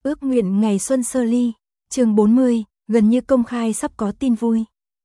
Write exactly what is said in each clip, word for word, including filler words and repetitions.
Ước nguyện ngày xuân sơ ly, chương bốn mươi, gần như công khai sắp có tin vui.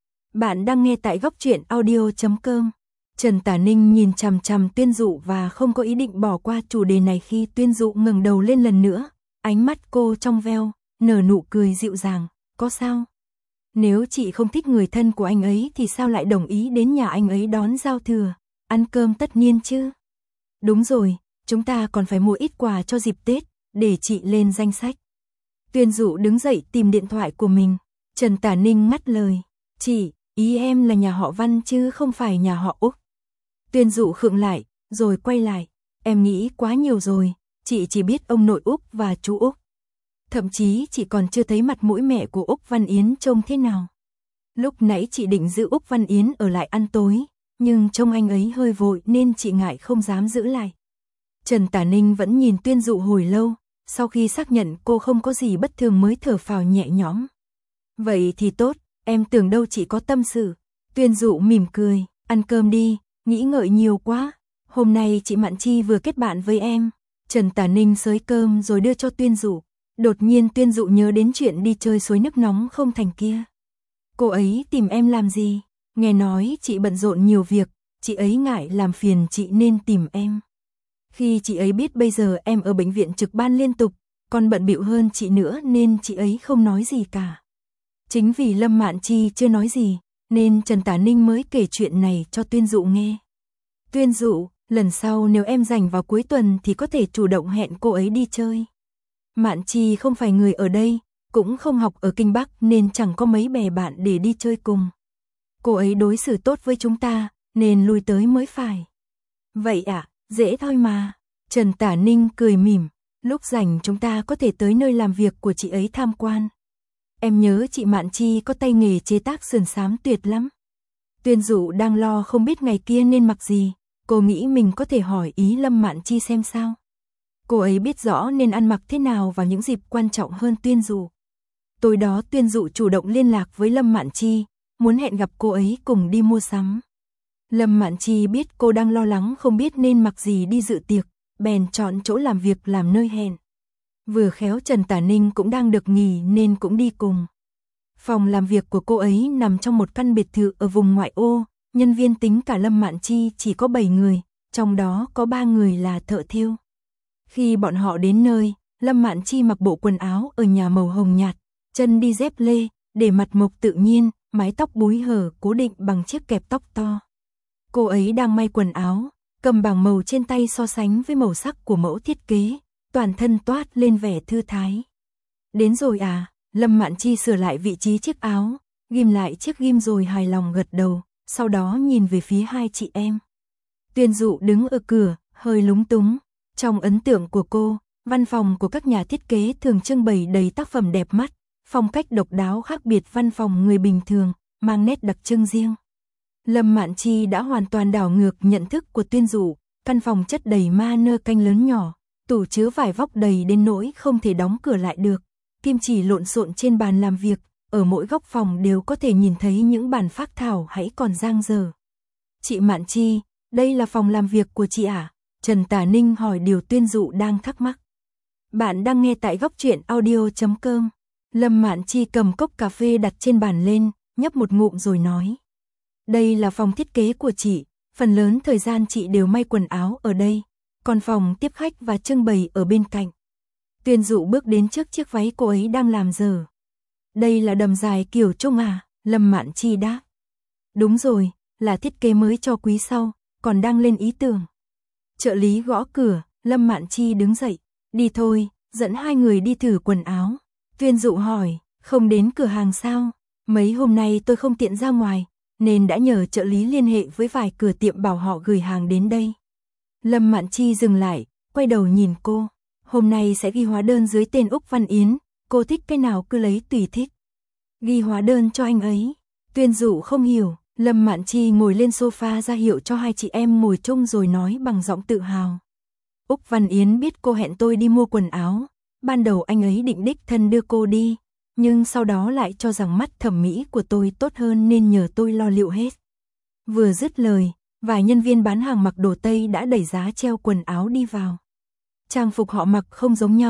Bạn đang nghe tại góc truyện audio chấm com. Trần Tả Ninh nhìn chằm chằm Tuyên Dụ và không có ý định bỏ qua chủ đề này khi Tuyên Dụ ngẩng đầu lên lần nữa, ánh mắt cô trong veo, nở nụ cười dịu dàng, có sao? Nếu chị không thích người thân của anh ấy thì sao lại đồng ý đến nhà anh ấy đón giao thừa, ăn cơm tất niên chứ? Đúng rồi, chúng ta còn phải mua ít quà cho dịp Tết, để chị lên danh sách. Tuyên Dụ đứng dậy tìm điện thoại của mình, Trần Tả Ninh ngắt lời, chị, ý em là nhà họ Văn chứ không phải nhà họ Úc. Tuyên Dụ khựng lại, rồi quay lại, em nghĩ quá nhiều rồi, chị chỉ biết ông nội Úc và chú Úc. Thậm chí chị còn chưa thấy mặt mũi mẹ của Úc Văn Yến trông thế nào. Lúc nãy chị định giữ Úc Văn Yến ở lại ăn tối, nhưng trông anh ấy hơi vội nên chị ngại không dám giữ lại. Trần Tả Ninh vẫn nhìn Tuyên Dụ hồi lâu, sau khi xác nhận cô không có gì bất thường mới thở phào nhẹ nhõm. Vậy thì tốt, em tưởng đâu chị có tâm sự. Tuyên Dụ mỉm cười, ăn cơm đi, nghĩ ngợi nhiều quá. Hôm nay chị Mạn Chi vừa kết bạn với em. Trần Tả Ninh xới cơm rồi đưa cho Tuyên Dụ. Đột nhiên Tuyên Dụ nhớ đến chuyện đi chơi suối nước nóng không thành kia. Cô ấy tìm em làm gì? Nghe nói chị bận rộn nhiều việc, chị ấy ngại làm phiền chị nên tìm em. Khi chị ấy biết bây giờ em ở bệnh viện trực ban liên tục, còn bận bịu hơn chị nữa nên chị ấy không nói gì cả. Chính vì Lâm Mạn Chi chưa nói gì, nên Trần Tả Ninh mới kể chuyện này cho Tuyên Dụ nghe. Tuyên Dụ, lần sau nếu em rảnh vào cuối tuần thì có thể chủ động hẹn cô ấy đi chơi. Mạn Chi không phải người ở đây, cũng không học ở Kinh Bắc nên chẳng có mấy bè bạn để đi chơi cùng. Cô ấy đối xử tốt với chúng ta, nên lui tới mới phải. Vậy ạ? À? Dễ thôi mà. Trần Tả Ninh cười mỉm, lúc rảnh chúng ta có thể tới nơi làm việc của chị ấy tham quan. Em nhớ chị Mạn Chi có tay nghề chế tác sườn xám tuyệt lắm. Tuyên Dụ đang lo không biết ngày kia nên mặc gì, cô nghĩ mình có thể hỏi ý Lâm Mạn Chi xem sao. Cô ấy biết rõ nên ăn mặc thế nào vào những dịp quan trọng hơn Tuyên Dụ. Tối đó Tuyên Dụ chủ động liên lạc với Lâm Mạn Chi, muốn hẹn gặp cô ấy cùng đi mua sắm. Lâm Mạn Chi biết cô đang lo lắng không biết nên mặc gì đi dự tiệc, bèn chọn chỗ làm việc làm nơi hẹn. Vừa khéo Trần Tả Ninh cũng đang được nghỉ nên cũng đi cùng. Phòng làm việc của cô ấy nằm trong một căn biệt thự ở vùng ngoại ô, nhân viên tính cả Lâm Mạn Chi chỉ có bảy người, trong đó có ba người là thợ thêu. Khi bọn họ đến nơi, Lâm Mạn Chi mặc bộ quần áo ở nhà màu hồng nhạt, chân đi dép lê, để mặt mộc tự nhiên, mái tóc búi hở cố định bằng chiếc kẹp tóc to. Cô ấy đang may quần áo, cầm bảng màu trên tay so sánh với màu sắc của mẫu thiết kế, toàn thân toát lên vẻ thư thái. Đến rồi à? Lâm Mạn Chi sửa lại vị trí chiếc áo, ghim lại chiếc ghim rồi hài lòng gật đầu, sau đó nhìn về phía hai chị em. Tuyên Dụ đứng ở cửa, hơi lúng túng. Trong ấn tượng của cô, văn phòng của các nhà thiết kế thường trưng bày đầy tác phẩm đẹp mắt, phong cách độc đáo khác biệt văn phòng người bình thường, mang nét đặc trưng riêng. Lâm Mạn Chi đã hoàn toàn đảo ngược nhận thức của Tuyên Dụ, căn phòng chất đầy ma nơ canh lớn nhỏ, tủ chứa vải vóc đầy đến nỗi không thể đóng cửa lại được, kim chỉ lộn xộn trên bàn làm việc, ở mỗi góc phòng đều có thể nhìn thấy những bản phác thảo hãy còn dang dở. Chị Mạn Chi, đây là phòng làm việc của chị à? Trần Tả Ninh hỏi điều Tuyên Dụ đang thắc mắc. Bạn đang nghe tại góc truyện audio chấm com. Lâm Mạn Chi cầm cốc cà phê đặt trên bàn lên, nhấp một ngụm rồi nói. Đây là phòng thiết kế của chị, phần lớn thời gian chị đều may quần áo ở đây, còn phòng tiếp khách và trưng bày ở bên cạnh. Tuyên Dụ bước đến trước chiếc váy cô ấy đang làm dở. Đây là đầm dài kiểu Trung à? Lâm Mạn Chi đáp. Đúng rồi, là thiết kế mới cho quý sau, còn đang lên ý tưởng. Trợ lý gõ cửa, Lâm Mạn Chi đứng dậy, đi thôi, dẫn hai người đi thử quần áo. Tuyên Dụ hỏi, không đến cửa hàng sao? Mấy hôm nay tôi không tiện ra ngoài, nên đã nhờ trợ lý liên hệ với vài cửa tiệm bảo họ gửi hàng đến đây. Lâm Mạn Chi dừng lại, quay đầu nhìn cô, hôm nay sẽ ghi hóa đơn dưới tên Úc Văn Yến, cô thích cái nào cứ lấy tùy thích. Ghi hóa đơn cho anh ấy. Tuyên Dụ không hiểu. Lâm Mạn Chi ngồi lên sofa ra hiệu cho hai chị em ngồi chung rồi nói bằng giọng tự hào. Úc Văn Yến biết cô hẹn tôi đi mua quần áo, ban đầu anh ấy định đích thân đưa cô đi, nhưng sau đó lại cho rằng mắt thẩm mỹ của tôi tốt hơn nên nhờ tôi lo liệu hết. Vừa dứt lời, vài nhân viên bán hàng mặc đồ Tây đã đẩy giá treo quần áo đi vào. Trang phục họ mặc không giống nhau,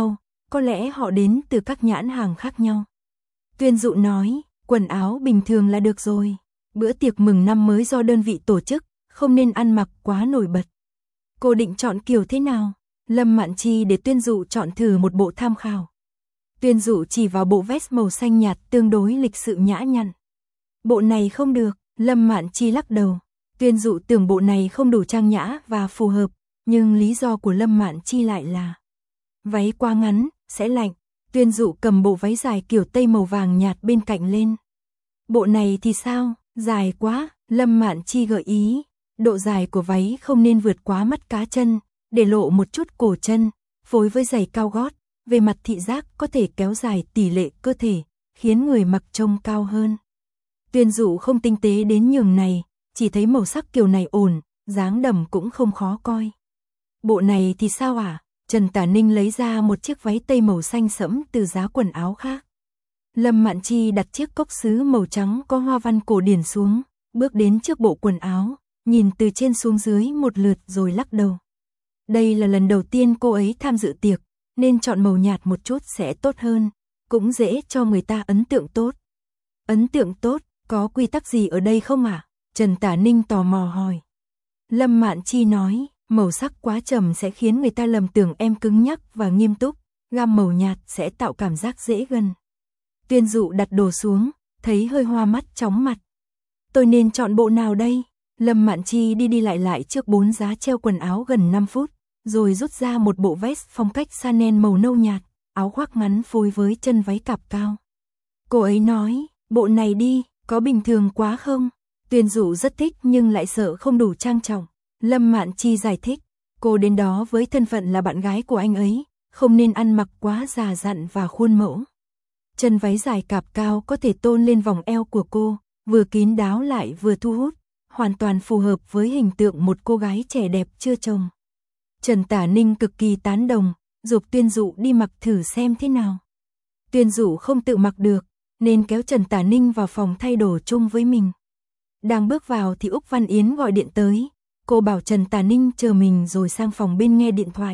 có lẽ họ đến từ các nhãn hàng khác nhau. Tuyên Dụ nói, quần áo bình thường là được rồi. Bữa tiệc mừng năm mới do đơn vị tổ chức, không nên ăn mặc quá nổi bật. Cô định chọn kiểu thế nào? Lâm Mạn Chi để Tuyên Dụ chọn thử một bộ tham khảo. Tuyên Dụ chỉ vào bộ vest màu xanh nhạt tương đối lịch sự nhã nhặn. Bộ này không được, Lâm Mạn Chi lắc đầu. Tuyên Dụ tưởng bộ này không đủ trang nhã và phù hợp, nhưng lý do của Lâm Mạn Chi lại là váy quá ngắn, sẽ lạnh. Tuyên Dụ cầm bộ váy dài kiểu tây màu vàng nhạt bên cạnh lên. Bộ này thì sao, dài quá, Lâm Mạn Chi gợi ý. Độ dài của váy không nên vượt quá mắt cá chân, để lộ một chút cổ chân, phối với giày cao gót, về mặt thị giác có thể kéo dài tỷ lệ cơ thể, khiến người mặc trông cao hơn. Tuyên Dụ không tinh tế đến nhường này, chỉ thấy màu sắc kiểu này ổn, dáng đầm cũng không khó coi. Bộ này thì sao à? Trần Tả Ninh lấy ra một chiếc váy tây màu xanh sẫm từ giá quần áo khác. Lâm Mạn Chi đặt chiếc cốc sứ màu trắng có hoa văn cổ điển xuống, bước đến trước bộ quần áo, nhìn từ trên xuống dưới một lượt rồi lắc đầu. Đây là lần đầu tiên cô ấy tham dự tiệc, nên chọn màu nhạt một chút sẽ tốt hơn, cũng dễ cho người ta ấn tượng tốt. Ấn tượng tốt, có quy tắc gì ở đây không à? Trần Tả Ninh tò mò hỏi. Lâm Mạn Chi nói, màu sắc quá trầm sẽ khiến người ta lầm tưởng em cứng nhắc và nghiêm túc, gam màu nhạt sẽ tạo cảm giác dễ gần. Tuyên Dụ đặt đồ xuống, thấy hơi hoa mắt chóng mặt. Tôi nên chọn bộ nào đây? Lâm Mạn Chi đi đi lại lại trước bốn giá treo quần áo gần năm phút, rồi rút ra một bộ vest phong cách Chanel màu nâu nhạt, áo khoác ngắn phối với chân váy cạp cao. Cô ấy nói, bộ này đi, có bình thường quá không? Tuyên Dụ rất thích nhưng lại sợ không đủ trang trọng. Lâm Mạn Chi giải thích, cô đến đó với thân phận là bạn gái của anh ấy, không nên ăn mặc quá già dặn và khuôn mẫu. Chân váy dài cạp cao có thể tôn lên vòng eo của cô, vừa kín đáo lại vừa thu hút, hoàn toàn phù hợp với hình tượng một cô gái trẻ đẹp chưa chồng. Trần Tả Ninh cực kỳ tán đồng, giục Tuyên Dụ đi mặc thử xem thế nào. Tuyên Dụ không tự mặc được, nên kéo Trần Tả Ninh vào phòng thay đồ chung với mình. Đang bước vào thì Úc Văn Yến gọi điện tới, cô bảo Trần Tả Ninh chờ mình rồi sang phòng bên nghe điện thoại.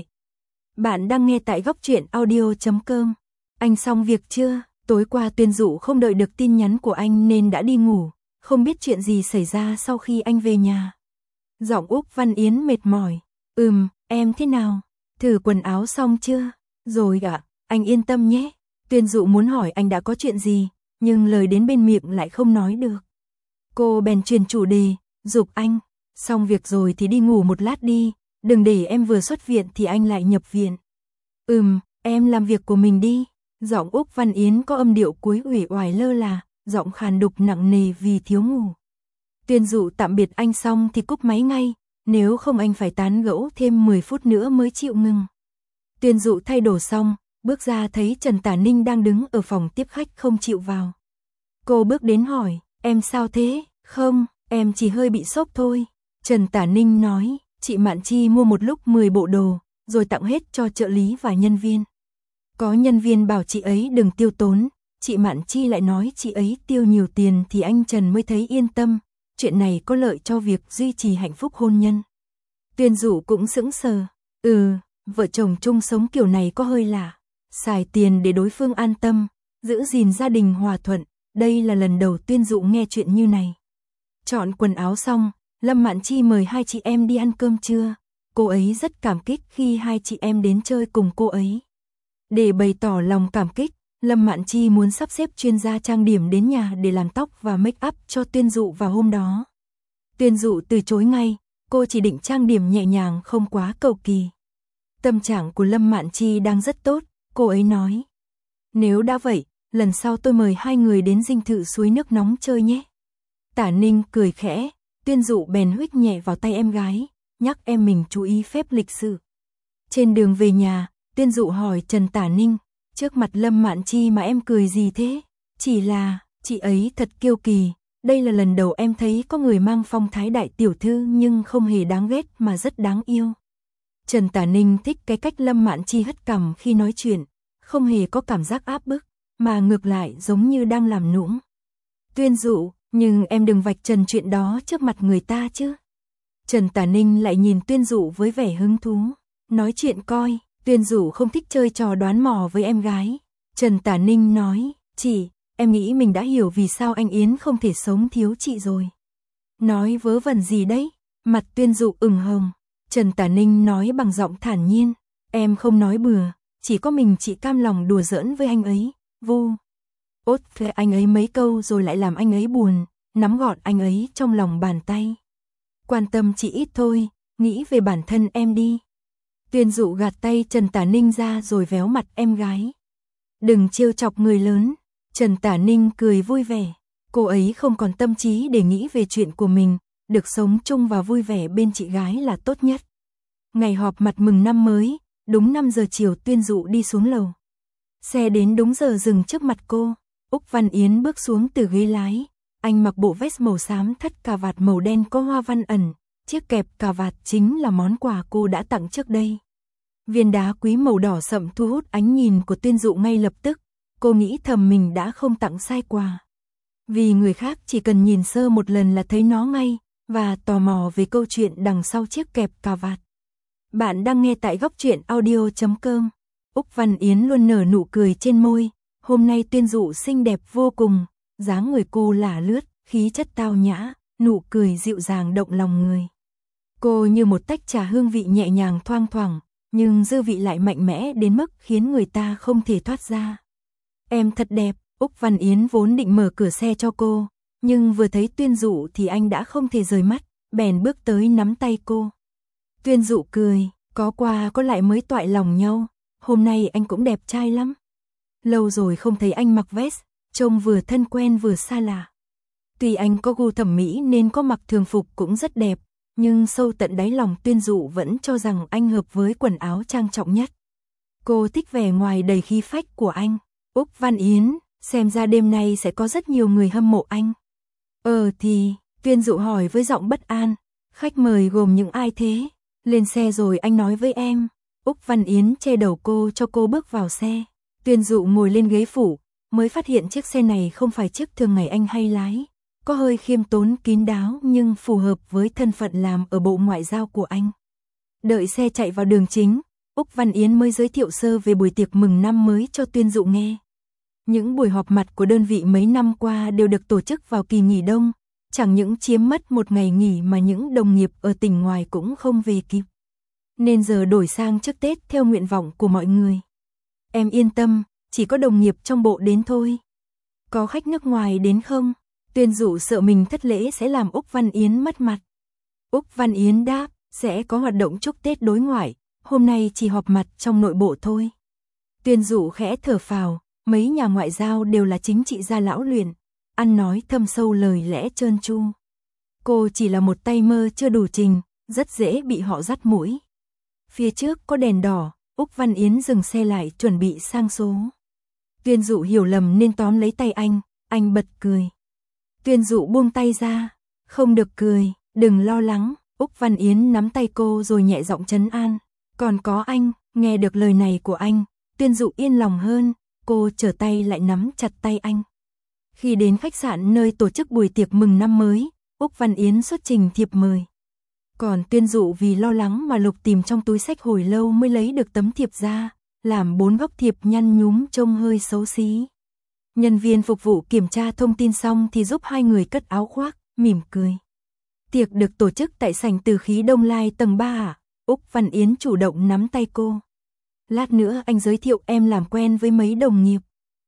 Bạn đang nghe tại góc truyện audio chấm com. Anh xong việc chưa? Tối qua Tuyên Dụ không đợi được tin nhắn của anh nên đã đi ngủ, không biết chuyện gì xảy ra sau khi anh về nhà. Giọng Úc Văn Yến mệt mỏi. Ừm, em thế nào? Thử quần áo xong chưa? Rồi ạ, anh yên tâm nhé. Tuyên Dụ muốn hỏi anh đã có chuyện gì, nhưng lời đến bên miệng lại không nói được. Cô bèn truyền chủ đề, giục anh, xong việc rồi thì đi ngủ một lát đi, đừng để em vừa xuất viện thì anh lại nhập viện. Ừm, em làm việc của mình đi. Giọng Úc Văn Yến có âm điệu cuối uể oải lơ là, giọng khàn đục nặng nề vì thiếu ngủ. Tuyên Dụ tạm biệt anh xong thì cúp máy ngay, nếu không anh phải tán gẫu thêm mười phút nữa mới chịu ngừng. Tuyên Dụ thay đồ xong, bước ra thấy Trần Tả Ninh đang đứng ở phòng tiếp khách không chịu vào. Cô bước đến hỏi, em sao thế? Không, em chỉ hơi bị sốc thôi. Trần Tả Ninh nói, chị Mạn Chi mua một lúc mười bộ đồ, rồi tặng hết cho trợ lý và nhân viên. Có nhân viên bảo chị ấy đừng tiêu tốn, chị Mạn Chi lại nói chị ấy tiêu nhiều tiền thì anh Trần mới thấy yên tâm, chuyện này có lợi cho việc duy trì hạnh phúc hôn nhân. Tuyên Dụ cũng sững sờ, ừ, vợ chồng chung sống kiểu này có hơi lạ, xài tiền để đối phương an tâm, giữ gìn gia đình hòa thuận, đây là lần đầu Tuyên Dụ nghe chuyện như này. Chọn quần áo xong, Lâm Mạn Chi mời hai chị em đi ăn cơm trưa, cô ấy rất cảm kích khi hai chị em đến chơi cùng cô ấy. Để bày tỏ lòng cảm kích, Lâm Mạn Chi muốn sắp xếp chuyên gia trang điểm đến nhà để làm tóc và make up cho Tuyên Dụ vào hôm đó. Tuyên Dụ từ chối ngay, cô chỉ định trang điểm nhẹ nhàng không quá cầu kỳ. Tâm trạng của Lâm Mạn Chi đang rất tốt, cô ấy nói. Nếu đã vậy, lần sau tôi mời hai người đến dinh thự suối nước nóng chơi nhé. Tả Ninh cười khẽ, Tuyên Dụ bèn huých nhẹ vào tay em gái, nhắc em mình chú ý phép lịch sự. Trên đường về nhà, Tuyên Dụ hỏi Trần Tả Ninh, trước mặt Lâm Mạn Chi mà em cười gì thế? Chỉ là, chị ấy thật kiêu kỳ, đây là lần đầu em thấy có người mang phong thái đại tiểu thư nhưng không hề đáng ghét mà rất đáng yêu. Trần Tả Ninh thích cái cách Lâm Mạn Chi hất cằm khi nói chuyện, không hề có cảm giác áp bức, mà ngược lại giống như đang làm nũng. Tuyên Dụ, nhưng em đừng vạch trần chuyện đó trước mặt người ta chứ. Trần Tả Ninh lại nhìn Tuyên Dụ với vẻ hứng thú, nói chuyện coi. Tuyên Dụ không thích chơi trò đoán mò với em gái. Trần Tả Ninh nói, chị, em nghĩ mình đã hiểu vì sao anh Yến không thể sống thiếu chị rồi. Nói vớ vẩn gì đấy? Mặt Tuyên Dụ ửng hồng. Trần Tả Ninh nói bằng giọng thản nhiên, em không nói bừa, chỉ có mình chị cam lòng đùa giỡn với anh ấy. Vu ốt phê anh ấy mấy câu rồi lại làm anh ấy buồn, nắm gọn anh ấy trong lòng bàn tay. Quan tâm chị ít thôi, nghĩ về bản thân em đi. Tuyên Dụ gạt tay Trần Tả Ninh ra rồi véo mặt em gái. Đừng trêu chọc người lớn. Trần Tả Ninh cười vui vẻ. Cô ấy không còn tâm trí để nghĩ về chuyện của mình, được sống chung và vui vẻ bên chị gái là tốt nhất. Ngày họp mặt mừng năm mới, đúng năm giờ chiều Tuyên Dụ đi xuống lầu. Xe đến đúng giờ dừng trước mặt cô. Úc Văn Yến bước xuống từ ghế lái. Anh mặc bộ vest màu xám thắt cà vạt màu đen có hoa văn ẩn. Chiếc kẹp cà vạt chính là món quà cô đã tặng trước đây. Viên đá quý màu đỏ sậm thu hút ánh nhìn của Tuyên Dụ ngay lập tức. Cô nghĩ thầm mình đã không tặng sai quà. Vì người khác chỉ cần nhìn sơ một lần là thấy nó ngay, và tò mò về câu chuyện đằng sau chiếc kẹp cà vạt. Bạn đang nghe tại góc truyện audio chấm com. Úc Văn Yến luôn nở nụ cười trên môi. Hôm nay Tuyên Dụ xinh đẹp vô cùng, dáng người cô lả lướt, khí chất tao nhã, nụ cười dịu dàng động lòng người. Cô như một tách trà hương vị nhẹ nhàng thoang thoảng, nhưng dư vị lại mạnh mẽ đến mức khiến người ta không thể thoát ra. Em thật đẹp. Úc Văn Yến vốn định mở cửa xe cho cô, nhưng vừa thấy Tuyên Dụ thì anh đã không thể rời mắt, bèn bước tới nắm tay cô. Tuyên Dụ cười, có qua có lại mới toại lòng nhau, hôm nay anh cũng đẹp trai lắm. Lâu rồi không thấy anh mặc vest, trông vừa thân quen vừa xa lạ. Tuy anh có gu thẩm mỹ nên có mặc thường phục cũng rất đẹp, nhưng sâu tận đáy lòng Tuyên Dụ vẫn cho rằng anh hợp với quần áo trang trọng nhất. Cô thích vẻ ngoài đầy khí phách của anh. Úc Văn Yến, xem ra đêm nay sẽ có rất nhiều người hâm mộ anh. Ờ thì, Tuyên Dụ hỏi với giọng bất an, khách mời gồm những ai thế? Lên xe rồi anh nói với em. Úc Văn Yến che đầu cô cho cô bước vào xe. Tuyên Dụ ngồi lên ghế phụ, mới phát hiện chiếc xe này không phải chiếc thường ngày anh hay lái. Có hơi khiêm tốn kín đáo nhưng phù hợp với thân phận làm ở bộ ngoại giao của anh. Đợi xe chạy vào đường chính, Úc Văn Yến mới giới thiệu sơ về buổi tiệc mừng năm mới cho Tuyên Dụ nghe. Những buổi họp mặt của đơn vị mấy năm qua đều được tổ chức vào kỳ nghỉ đông, chẳng những chiếm mất một ngày nghỉ mà những đồng nghiệp ở tỉnh ngoài cũng không về kịp. Nên giờ đổi sang trước Tết theo nguyện vọng của mọi người. Em yên tâm, chỉ có đồng nghiệp trong bộ đến thôi. Có khách nước ngoài đến không? Tuyên Dụ sợ mình thất lễ sẽ làm Úc Văn Yến mất mặt. Úc Văn Yến đáp, sẽ có hoạt động chúc Tết đối ngoại, hôm nay chỉ họp mặt trong nội bộ thôi. Tuyên Dụ khẽ thở phào, mấy nhà ngoại giao đều là chính trị gia lão luyện, ăn nói thâm sâu lời lẽ trơn tru. Cô chỉ là một tay mơ chưa đủ trình, rất dễ bị họ dắt mũi. Phía trước có đèn đỏ, Úc Văn Yến dừng xe lại chuẩn bị sang số. Tuyên Dụ hiểu lầm nên tóm lấy tay anh, anh bật cười. Tuyên Dụ buông tay ra, không được cười, đừng lo lắng. Úc Văn Yến nắm tay cô rồi nhẹ giọng trấn an. Còn có anh, nghe được lời này của anh, Tuyên Dụ yên lòng hơn, cô trở tay lại nắm chặt tay anh. Khi đến khách sạn nơi tổ chức buổi tiệc mừng năm mới, Úc Văn Yến xuất trình thiệp mời. Còn Tuyên Dụ vì lo lắng mà lục tìm trong túi xách hồi lâu mới lấy được tấm thiệp ra, làm bốn góc thiệp nhăn nhúm trông hơi xấu xí. Nhân viên phục vụ kiểm tra thông tin xong thì giúp hai người cất áo khoác, mỉm cười. Tiệc được tổ chức tại sảnh Từ Khí Đông Lai tầng ba à? Úc Văn Yến chủ động nắm tay cô. Lát nữa anh giới thiệu em làm quen với mấy đồng nghiệp.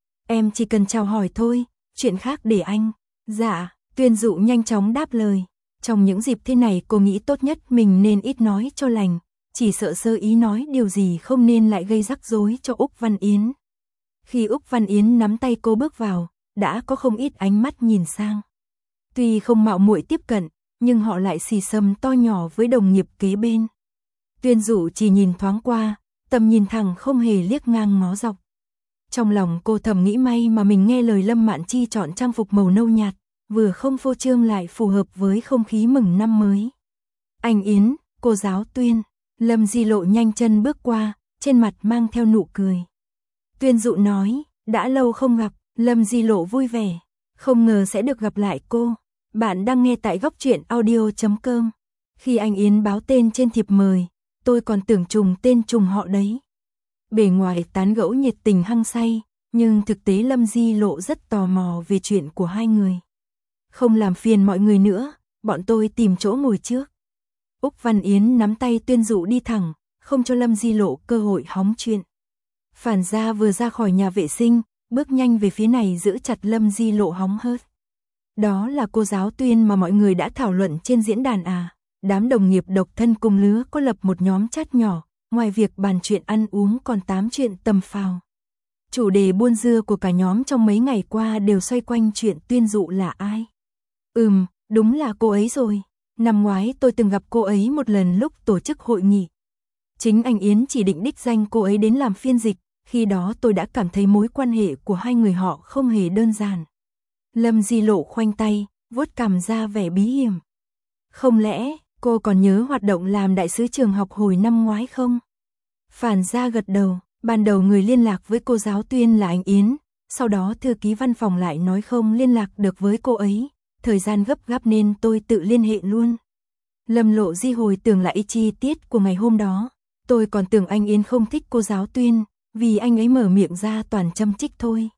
Em chỉ cần chào hỏi thôi, chuyện khác để anh. Dạ, Tuyên Dụ nhanh chóng đáp lời. Trong những dịp thế này cô nghĩ tốt nhất mình nên ít nói cho lành, chỉ sợ sơ ý nói điều gì không nên lại gây rắc rối cho Úc Văn Yến. Khi Úc Văn Yến nắm tay cô bước vào, đã có không ít ánh mắt nhìn sang. Tuy không mạo muội tiếp cận, nhưng họ lại xì xầm to nhỏ với đồng nghiệp kế bên. Tuyên Dụ chỉ nhìn thoáng qua, tầm nhìn thẳng không hề liếc ngang ngó dọc. Trong lòng cô thầm nghĩ may mà mình nghe lời Lâm Mạn Chi chọn trang phục màu nâu nhạt, vừa không phô trương lại phù hợp với không khí mừng năm mới. Anh Yến, cô giáo Tuyên. Lâm Di Lộ nhanh chân bước qua, trên mặt mang theo nụ cười. Tuyên Dụ nói, đã lâu không gặp. Lâm Di Lộ vui vẻ, không ngờ sẽ được gặp lại cô. Bạn đang nghe tại góc truyện audio chấm com. Khi anh Yến báo tên trên thiệp mời, tôi còn tưởng trùng tên trùng họ đấy. Bề ngoài tán gẫu nhiệt tình hăng say, nhưng thực tế Lâm Di Lộ rất tò mò về chuyện của hai người. Không làm phiền mọi người nữa, bọn tôi tìm chỗ ngồi trước. Úc Văn Yến nắm tay Tuyên Dụ đi thẳng, không cho Lâm Di Lộ cơ hội hóng chuyện. Phản Gia vừa ra khỏi nhà vệ sinh, bước nhanh về phía này giữ chặt Lâm Di Lộ hóng hớt. Đó là cô giáo Tuyên mà mọi người đã thảo luận trên diễn đàn à? Đám đồng nghiệp độc thân cùng lứa có lập một nhóm chat nhỏ, ngoài việc bàn chuyện ăn uống còn tám chuyện tầm phào. Chủ đề buôn dưa của cả nhóm trong mấy ngày qua đều xoay quanh chuyện Tuyên Dụ là ai. Ừm, đúng là cô ấy rồi. Năm ngoái tôi từng gặp cô ấy một lần lúc tổ chức hội nghị. Chính anh Yến chỉ định đích danh cô ấy đến làm phiên dịch, khi đó tôi đã cảm thấy mối quan hệ của hai người họ không hề đơn giản. Lâm Di Lộ khoanh tay, vuốt cằm ra vẻ bí hiểm. Không lẽ, cô còn nhớ hoạt động làm đại sứ trường học hồi năm ngoái không? Phản Gia gật đầu, ban đầu người liên lạc với cô giáo Tuyên là anh Yến, sau đó thư ký văn phòng lại nói không liên lạc được với cô ấy, thời gian gấp gáp nên tôi tự liên hệ luôn. Lâm Lộ Di hồi tưởng lại chi tiết của ngày hôm đó, tôi còn tưởng anh Yến không thích cô giáo Tuyên, vì anh ấy mở miệng ra toàn châm chích thôi.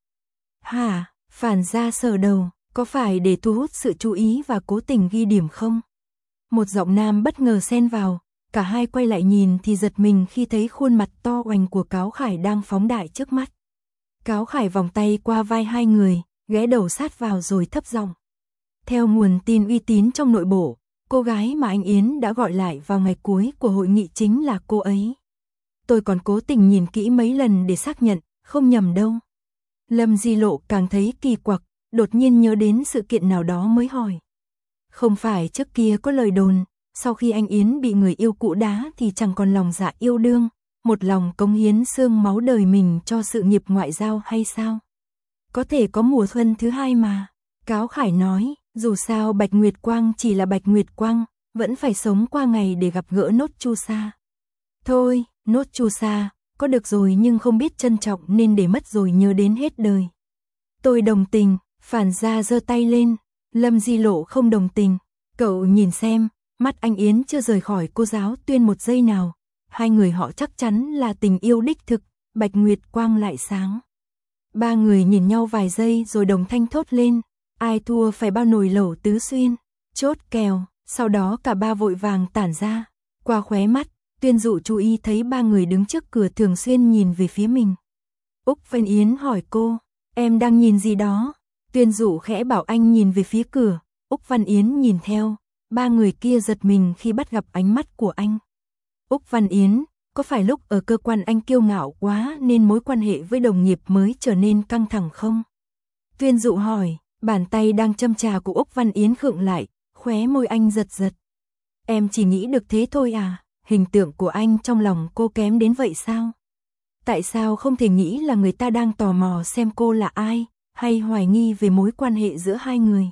Hả? Phản Gia sờ đầu, có phải để thu hút sự chú ý và cố tình ghi điểm không? Một giọng nam bất ngờ xen vào, cả hai quay lại nhìn thì giật mình khi thấy khuôn mặt to oành của Cáo Khải đang phóng đại trước mắt. Cáo Khải vòng tay qua vai hai người, ghé đầu sát vào rồi thấp giọng. Theo nguồn tin uy tín trong nội bộ, cô gái mà anh Yến đã gọi lại vào ngày cuối của hội nghị chính là cô ấy. Tôi còn cố tình nhìn kỹ mấy lần để xác nhận, không nhầm đâu. Lâm Di Lộ càng thấy kỳ quặc, đột nhiên nhớ đến sự kiện nào đó mới hỏi. Không phải trước kia có lời đồn, sau khi anh Yến bị người yêu cũ đá thì chẳng còn lòng dạ yêu đương, một lòng cống hiến xương máu đời mình cho sự nghiệp ngoại giao hay sao? Có thể có mùa xuân thứ hai mà. Cáo Khải nói, dù sao Bạch Nguyệt Quang chỉ là Bạch Nguyệt Quang, vẫn phải sống qua ngày để gặp gỡ Nốt Chu Sa. Thôi, Nốt Chu Sa, có được rồi nhưng không biết trân trọng nên để mất rồi nhớ đến hết đời. Tôi đồng tình, Phản Gia giơ tay lên, Lâm Di Lộ không đồng tình. Cậu nhìn xem, mắt anh Yến chưa rời khỏi cô giáo Tuyên một giây nào. Hai người họ chắc chắn là tình yêu đích thực, Bạch Nguyệt Quang lại sáng. Ba người nhìn nhau vài giây rồi đồng thanh thốt lên, ai thua phải bao nồi lẩu tứ xuyên, chốt kèo, sau đó cả ba vội vàng tản ra. Qua khóe mắt, Tuyên Dụ chú ý thấy ba người đứng trước cửa thường xuyên nhìn về phía mình. Úc Văn Yến hỏi cô, em đang nhìn gì đó? Tuyên Dụ khẽ bảo anh nhìn về phía cửa, Úc Văn Yến nhìn theo, ba người kia giật mình khi bắt gặp ánh mắt của anh. Úc Văn Yến, có phải lúc ở cơ quan anh kiêu ngạo quá nên mối quan hệ với đồng nghiệp mới trở nên căng thẳng không? Tuyên Dụ hỏi, bàn tay đang châm trà của Úc Văn Yến khựng lại, khóe môi anh giật giật. Em chỉ nghĩ được thế thôi à, hình tượng của anh trong lòng cô kém đến vậy sao? Tại sao không thể nghĩ là người ta đang tò mò xem cô là ai, hay hoài nghi về mối quan hệ giữa hai người?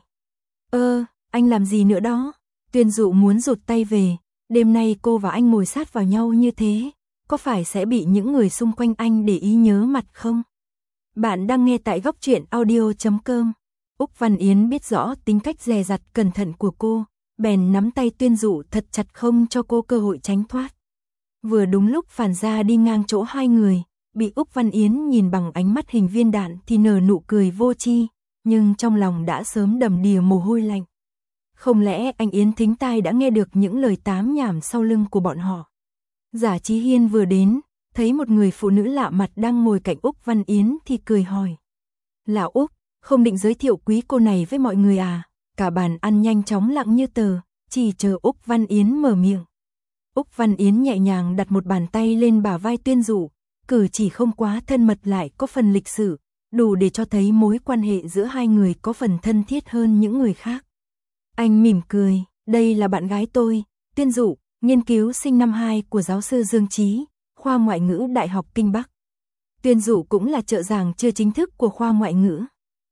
Ơ, anh làm gì nữa đó? Tuyên Dụ muốn rụt tay về, đêm nay cô và anh ngồi sát vào nhau như thế, có phải sẽ bị những người xung quanh anh để ý nhớ mặt không? Bạn đang nghe tại góc truyện audio chấm com. Úc Văn Yến biết rõ tính cách dè dặt cẩn thận của cô, bèn nắm tay Tuyên Dụ thật chặt không cho cô cơ hội tránh thoát. Vừa đúng lúc Phản Gia đi ngang chỗ hai người, bị Úc Văn Yến nhìn bằng ánh mắt hình viên đạn thì nở nụ cười vô tri, nhưng trong lòng đã sớm đầm đìa mồ hôi lạnh. Không lẽ anh Yến thính tai đã nghe được những lời tám nhảm sau lưng của bọn họ? Giả Chí Hiên vừa đến, thấy một người phụ nữ lạ mặt đang ngồi cạnh Úc Văn Yến thì cười hỏi. Lão Úc, không định giới thiệu quý cô này với mọi người à? Cả bàn ăn nhanh chóng lặng như tờ, chỉ chờ Úc Văn Yến mở miệng. Úc Văn Yến nhẹ nhàng đặt một bàn tay lên bả vai Tuyên Dụ, cử chỉ không quá thân mật lại có phần lịch sự, đủ để cho thấy mối quan hệ giữa hai người có phần thân thiết hơn những người khác. Anh mỉm cười, đây là bạn gái tôi, Tuyên Dụ, nghiên cứu sinh năm hai của giáo sư Dương Chí, khoa ngoại ngữ Đại học Kinh Bắc. Tuyên Dụ cũng là trợ giảng chưa chính thức của khoa ngoại ngữ.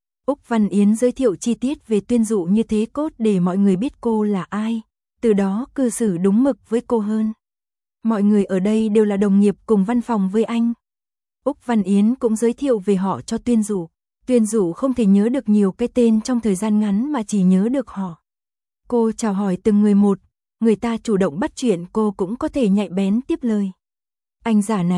Úc Văn Yến giới thiệu chi tiết về Tuyên Dụ như thế cốt để mọi người biết cô là ai, từ đó cư xử đúng mực với cô hơn. Mọi người ở đây đều là đồng nghiệp cùng văn phòng với anh. Úc Văn Yến cũng giới thiệu về họ cho Tuyên Dụ. Tuyên Dụ không thể nhớ được nhiều cái tên trong thời gian ngắn mà chỉ nhớ được họ. Cô chào hỏi từng người một, người ta chủ động bắt chuyện cô cũng có thể nhạy bén tiếp lời. Anh giả này,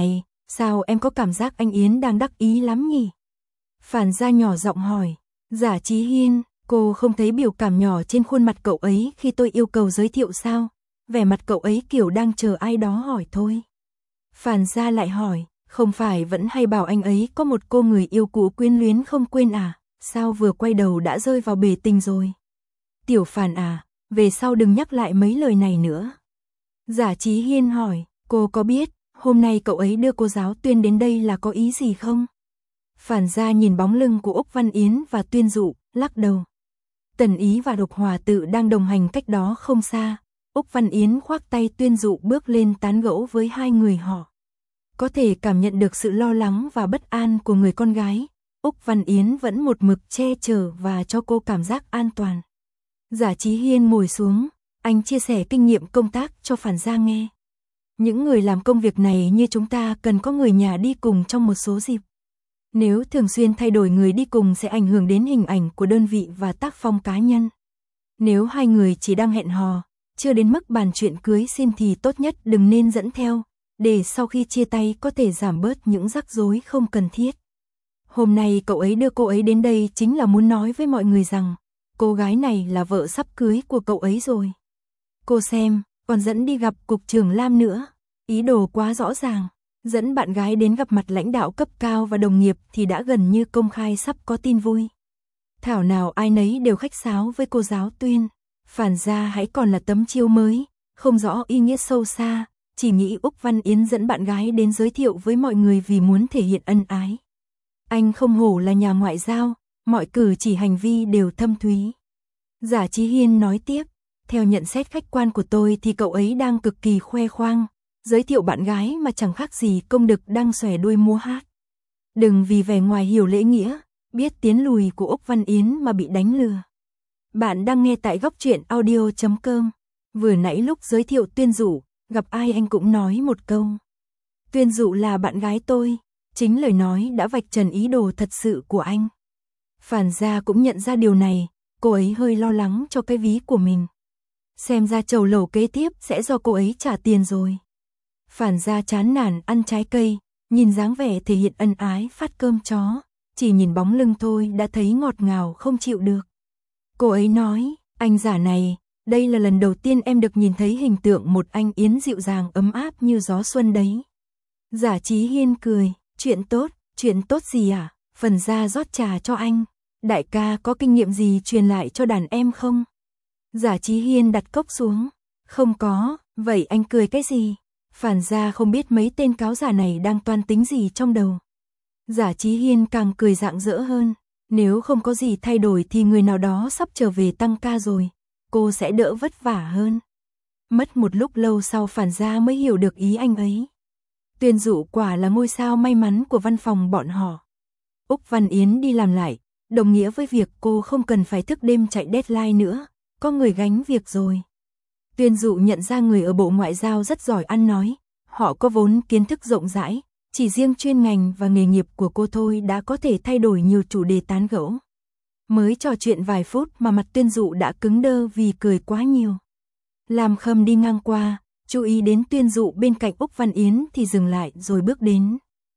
Sao em có cảm giác anh Yến đang đắc ý lắm nhỉ? Phản Gia nhỏ giọng hỏi. Giả Chí Hiên, cô không thấy biểu cảm nhỏ trên khuôn mặt cậu ấy khi tôi yêu cầu giới thiệu sao? Vẻ mặt cậu ấy kiểu đang chờ ai đó hỏi thôi. Phản Gia lại hỏi, không phải vẫn hay bảo anh ấy có một cô người yêu cũ quyến luyến không quên à? Sao vừa quay đầu đã rơi vào bể tình rồi? Tiểu Phản à, về sau đừng nhắc lại mấy lời này nữa. Giả Chí Hiên hỏi, cô có biết hôm nay cậu ấy đưa cô giáo Tuyên đến đây là có ý gì không? Phản Gia nhìn bóng lưng của Úc Văn Yến và Tuyên Dụ, lắc đầu. Tần Ý và Độc Hòa Tự đang đồng hành cách đó không xa. Úc Văn Yến khoác tay Tuyên Dụ bước lên tán gẫu với hai người họ. Có thể cảm nhận được sự lo lắng và bất an của người con gái. Úc Văn Yến vẫn một mực che chở và cho cô cảm giác an toàn. Giả Chí Hiên ngồi xuống, anh chia sẻ kinh nghiệm công tác cho Phản Gia nghe. Những người làm công việc này như chúng ta cần có người nhà đi cùng trong một số dịp. Nếu thường xuyên thay đổi người đi cùng sẽ ảnh hưởng đến hình ảnh của đơn vị và tác phong cá nhân. Nếu hai người chỉ đang hẹn hò, chưa đến mức bàn chuyện cưới xin thì tốt nhất đừng nên dẫn theo, để sau khi chia tay có thể giảm bớt những rắc rối không cần thiết. Hôm nay cậu ấy đưa cô ấy đến đây chính là muốn nói với mọi người rằng, cô gái này là vợ sắp cưới của cậu ấy rồi. Cô xem, còn dẫn đi gặp Cục trưởng Lam nữa, ý đồ quá rõ ràng. Dẫn bạn gái đến gặp mặt lãnh đạo cấp cao và đồng nghiệp thì đã gần như công khai sắp có tin vui. Thảo nào ai nấy đều khách sáo với cô giáo Tuyên. Phản Gia hãy còn là tấm chiêu mới, không rõ ý nghĩa sâu xa, chỉ nghĩ Úc Văn Yến dẫn bạn gái đến giới thiệu với mọi người vì muốn thể hiện ân ái. Anh không hổ là nhà ngoại giao, mọi cử chỉ hành vi đều thâm thúy. Giả Chí Hiên nói tiếp, theo nhận xét khách quan của tôi thì cậu ấy đang cực kỳ khoe khoang. Giới thiệu bạn gái mà chẳng khác gì công đực đang xòe đuôi múa hát. Đừng vì vẻ ngoài hiểu lễ nghĩa, biết tiến lùi của Úc Văn Yến mà bị đánh lừa. Bạn đang nghe tại góc truyện audio chấm com. Vừa nãy lúc giới thiệu Tuyên Dụ, gặp ai anh cũng nói một câu. Tuyên Dụ là bạn gái tôi, chính lời nói đã vạch trần ý đồ thật sự của anh. Phản Gia cũng nhận ra điều này, cô ấy hơi lo lắng cho cái ví của mình. Xem ra chầu lẩu kế tiếp sẽ do cô ấy trả tiền rồi. Phản Gia chán nản ăn trái cây, nhìn dáng vẻ thể hiện ân ái phát cơm chó, chỉ nhìn bóng lưng thôi đã thấy ngọt ngào không chịu được. Cô ấy nói, anh giả này, đây là lần đầu tiên em được nhìn thấy hình tượng một anh Yến dịu dàng ấm áp như gió xuân đấy. Giả Chí Hiên cười, chuyện tốt, chuyện tốt gì à? Phản Gia rót trà cho anh, đại ca có kinh nghiệm gì truyền lại cho đàn em không? Giả Chí Hiên đặt cốc xuống, không có, vậy anh cười cái gì? Phản Gia không biết mấy tên cáo giả này đang toan tính gì trong đầu. Giả Chí Hiên càng cười rạng rỡ hơn, nếu không có gì thay đổi thì người nào đó sắp trở về tăng ca rồi, cô sẽ đỡ vất vả hơn. Mất một lúc lâu sau Phản Gia mới hiểu được ý anh ấy. Tuyên Dụ quả là ngôi sao may mắn của văn phòng bọn họ. Úc Văn Yến đi làm lại, đồng nghĩa với việc cô không cần phải thức đêm chạy deadline nữa, có người gánh việc rồi. Tuyên Dụ nhận ra người ở Bộ Ngoại giao rất giỏi ăn nói, họ có vốn kiến thức rộng rãi, chỉ riêng chuyên ngành và nghề nghiệp của cô thôi đã có thể thay đổi nhiều chủ đề tán gẫu. Mới trò chuyện vài phút mà mặt Tuyên Dụ đã cứng đơ vì cười quá nhiều. Lam Khâm đi ngang qua, chú ý đến Tuyên Dụ bên cạnh Úc Văn Yến thì dừng lại rồi bước đến.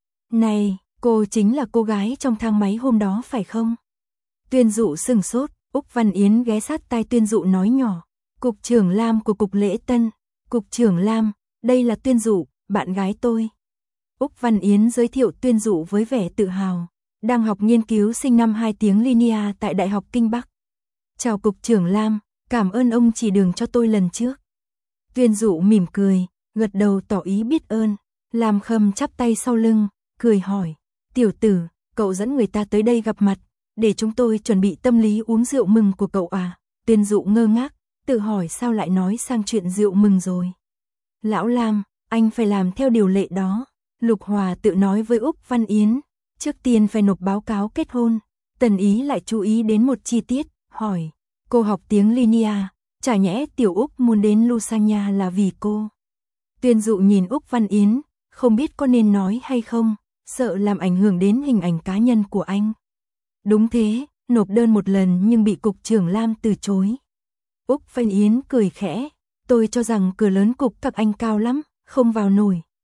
Này, cô chính là cô gái trong thang máy hôm đó phải không? Tuyên Dụ sừng sốt, Úc Văn Yến ghé sát tai Tuyên Dụ nói nhỏ. Cục trưởng Lam của Cục Lễ Tân, Cục trưởng Lam, đây là Tuyên Dụ, bạn gái tôi. Úc Văn Yến giới thiệu Tuyên Dụ với vẻ tự hào, đang học nghiên cứu sinh năm hai tiếng Linia tại Đại học Kinh Bắc. Chào Cục trưởng Lam, cảm ơn ông chỉ đường cho tôi lần trước. Tuyên Dụ mỉm cười, gật đầu tỏ ý biết ơn. Lam Khâm chắp tay sau lưng, cười hỏi, tiểu tử, cậu dẫn người ta tới đây gặp mặt, để chúng tôi chuẩn bị tâm lý uống rượu mừng của cậu à? Tuyên Dụ ngơ ngác, tự hỏi sao lại nói sang chuyện rượu mừng rồi. Lão Lam, anh phải làm theo điều lệ đó. Lục Hòa tự nói với Úc Văn Yến, trước tiên phải nộp báo cáo kết hôn. Tần Ý lại chú ý đến một chi tiết, hỏi, cô học tiếng Linia, chả nhẽ tiểu Úc muốn đến Lusanya là vì cô? Tuyên Dụ nhìn Úc Văn Yến, không biết có nên nói hay không, sợ làm ảnh hưởng đến hình ảnh cá nhân của anh. Đúng thế, nộp đơn một lần nhưng bị Cục trưởng Lam từ chối. Úc Văn Yến cười khẽ, tôi cho rằng cửa lớn cục các anh cao lắm, không vào nổi.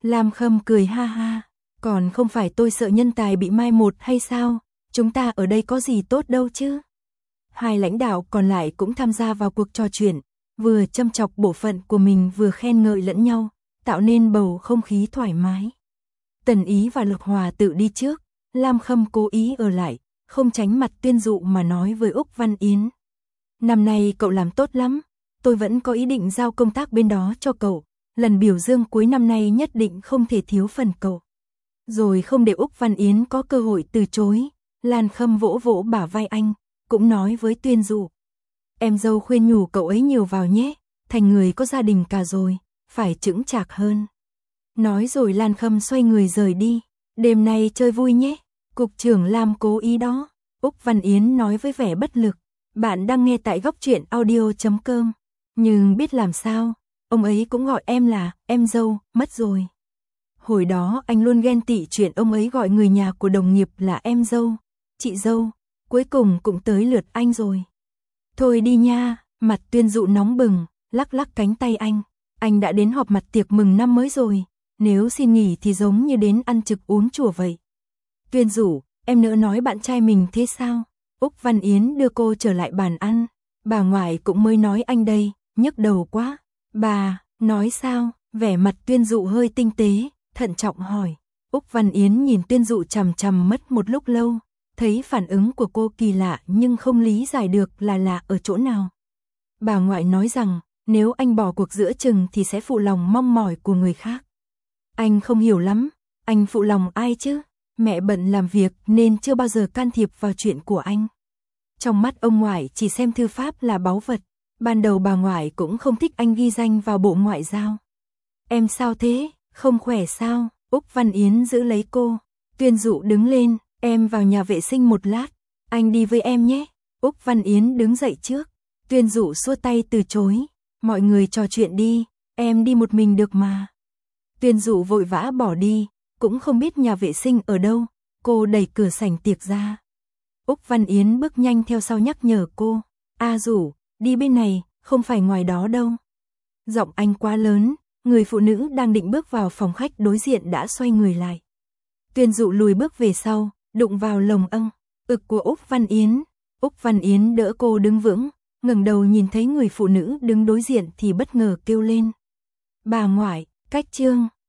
Lam Khâm cười ha ha, còn không phải tôi sợ nhân tài bị mai một hay sao, chúng ta ở đây có gì tốt đâu chứ. Hai lãnh đạo còn lại cũng tham gia vào cuộc trò chuyện, vừa châm chọc bộ phận của mình vừa khen ngợi lẫn nhau, tạo nên bầu không khí thoải mái. Tần Ý và Lục Hòa tự đi trước, Lam Khâm cố ý ở lại, không tránh mặt Tuyên Dụ mà nói với Úc Văn Yến. Năm nay cậu làm tốt lắm, tôi vẫn có ý định giao công tác bên đó cho cậu, lần biểu dương cuối năm nay nhất định không thể thiếu phần cậu. Rồi không để Úc Văn Yến có cơ hội từ chối, Lan Khâm vỗ vỗ bả vai anh, cũng nói với Tuyên Dụ. Em dâu khuyên nhủ cậu ấy nhiều vào nhé, thành người có gia đình cả rồi, phải chững chạc hơn. Nói rồi Lan Khâm xoay người rời đi, đêm nay chơi vui nhé, cục trưởng Lam cố ý đó, Úc Văn Yến nói với vẻ bất lực. Bạn đang nghe tại góc truyện audio chấm com, nhưng biết làm sao, ông ấy cũng gọi em là em dâu, mất rồi. Hồi đó anh luôn ghen tị chuyện ông ấy gọi người nhà của đồng nghiệp là em dâu, chị dâu, cuối cùng cũng tới lượt anh rồi. Thôi đi nha, mặt Tuyên Dụ nóng bừng, lắc lắc cánh tay anh, anh đã đến họp mặt tiệc mừng năm mới rồi, nếu xin nghỉ thì giống như đến ăn trực uống chùa vậy. Tuyên Dụ, em nỡ nói bạn trai mình thế sao? Úc Văn Yến đưa cô trở lại bàn ăn, bà ngoại cũng mới nói anh đây, nhức đầu quá. Bà, nói sao? Vẻ mặt Tuyên Dụ hơi tinh tế, thận trọng hỏi. Úc Văn Yến nhìn Tuyên Dụ chằm chằm mất một lúc lâu, thấy phản ứng của cô kỳ lạ nhưng không lý giải được là lạ ở chỗ nào. Bà ngoại nói rằng, nếu anh bỏ cuộc giữa chừng thì sẽ phụ lòng mong mỏi của người khác. Anh không hiểu lắm, anh phụ lòng ai chứ? Mẹ bận làm việc nên chưa bao giờ can thiệp vào chuyện của anh. Trong mắt ông ngoại chỉ xem thư pháp là báu vật, ban đầu bà ngoại cũng không thích anh ghi danh vào bộ ngoại giao. Em sao thế, không khỏe sao? Úc Văn Yến giữ lấy cô. Tuyên Dụ đứng lên, em vào nhà vệ sinh một lát, anh đi với em nhé. Úc Văn Yến đứng dậy trước, Tuyên Dụ xua tay từ chối, mọi người trò chuyện đi, em đi một mình được mà. Tuyên Dụ vội vã bỏ đi, cũng không biết nhà vệ sinh ở đâu, cô đẩy cửa sảnh tiệc ra. Úc Văn Yến bước nhanh theo sau nhắc nhở cô, A Dụ, đi bên này, không phải ngoài đó đâu. Giọng anh quá lớn, người phụ nữ đang định bước vào phòng khách đối diện đã xoay người lại. Tuyên Dụ lùi bước về sau, đụng vào lồng âng, ực của Úc Văn Yến. Úc Văn Yến đỡ cô đứng vững, ngẩng đầu nhìn thấy người phụ nữ đứng đối diện thì bất ngờ kêu lên. Bà ngoại, cách trương.